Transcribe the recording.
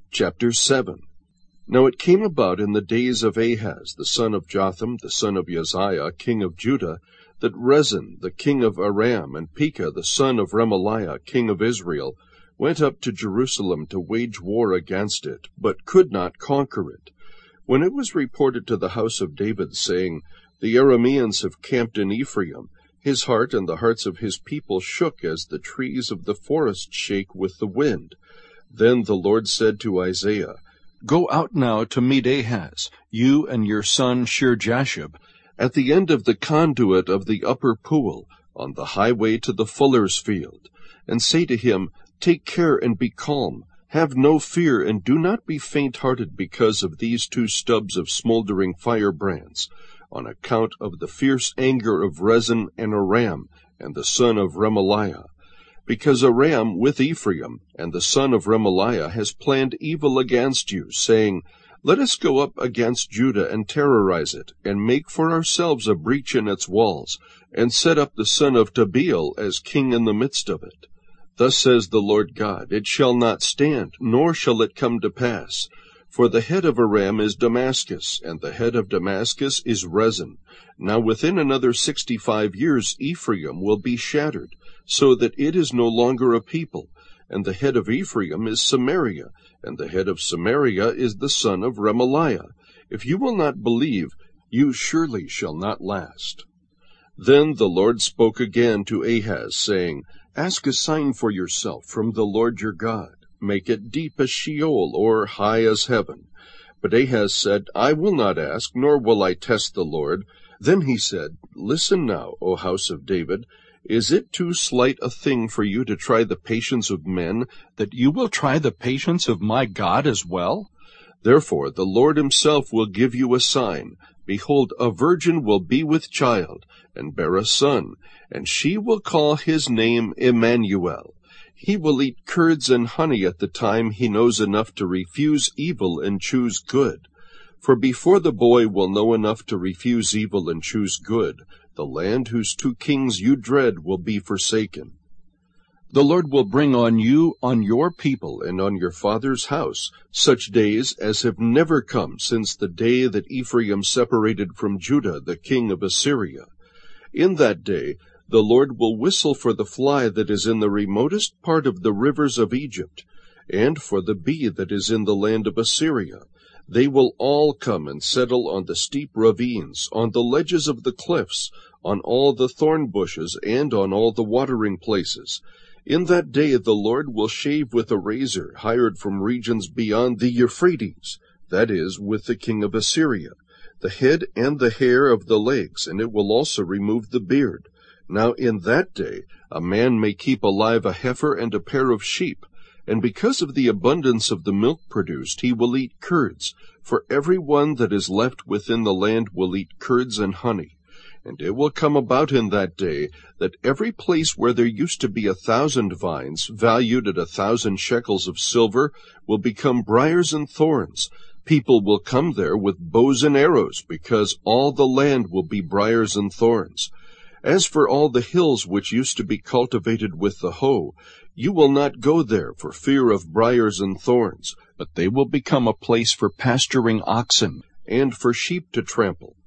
Chapter 7. Now it came about in the days of Ahaz, the son of Jotham, the son of Uzziah, king of Judah, that Rezin, the king of Aram, and Pekah, the son of Remaliah, king of Israel, went up to Jerusalem to wage war against it, but could not conquer it. When it was reported to the house of David, saying, The Arameans have camped in Ephraim, his heart and the hearts of his people shook as the trees of the forest shake with the wind. Then the Lord said to Isaiah, Go out now to meet Ahaz, you and your son Shear-Jashub, at the end of the conduit of the upper pool, on the highway to the fuller's field, and say to him, Take care and be calm. Have no fear, and do not be faint-hearted because of these two stubs of smoldering firebrands, on account of the fierce anger of Rezin and Aram, and the son of Remaliah. Because Aram with Ephraim, and the son of Remaliah, has planned evil against you, saying, Let us go up against Judah and terrorize it, and make for ourselves a breach in its walls, and set up the son of Tabeel as king in the midst of it. Thus says the Lord God, It shall not stand, nor shall it come to pass. For the head of Aram is Damascus, and the head of Damascus is Rezin. Now within another 65 years Ephraim will be shattered, so that it is no longer a people. And the head of Ephraim is Samaria, and the head of Samaria is the son of Remaliah. If you will not believe, you surely shall not last. Then the Lord spoke again to Ahaz, saying, Ask a sign for yourself from the Lord your God. Make it deep as Sheol, or high as heaven. But Ahaz said, I will not ask, nor will I test the Lord. Then he said, Listen now, O house of David. Is it too slight a thing for you to try the patience of men, that you will try the patience of my God as well? Therefore the Lord himself will give you a sign. Behold, a virgin will be with child, and bear a son, and she will call his name Emmanuel. He will eat curds and honey at the time he knows enough to refuse evil and choose good. For before the boy will know enough to refuse evil and choose good, the land whose two kings you dread will be forsaken. The Lord will bring on you, on your people, and on your father's house, such days as have never come since the day that Ephraim separated from Judah, the king of Assyria. In that day the Lord will whistle for the fly that is in the remotest part of the rivers of Egypt, and for the bee that is in the land of Assyria. They will all come and settle on the steep ravines, on the ledges of the cliffs, on all the thorn bushes, and on all the watering places. In that day the Lord will shave with a razor hired from regions beyond the Euphrates, that is, with the king of Assyria, the head and the hair of the legs, and it will also remove the beard. Now in that day a man may keep alive a heifer and a pair of sheep, and because of the abundance of the milk produced he will eat curds, for every one that is left within the land will eat curds and honey. And it will come about in that day that every place where there used to be 1,000 vines, valued at 1,000 shekels of silver, will become briars and thorns. People will come there with bows and arrows, because all the land will be briars and thorns. As for all the hills which used to be cultivated with the hoe, you will not go there for fear of briars and thorns, but they will become a place for pasturing oxen, and for sheep to trample.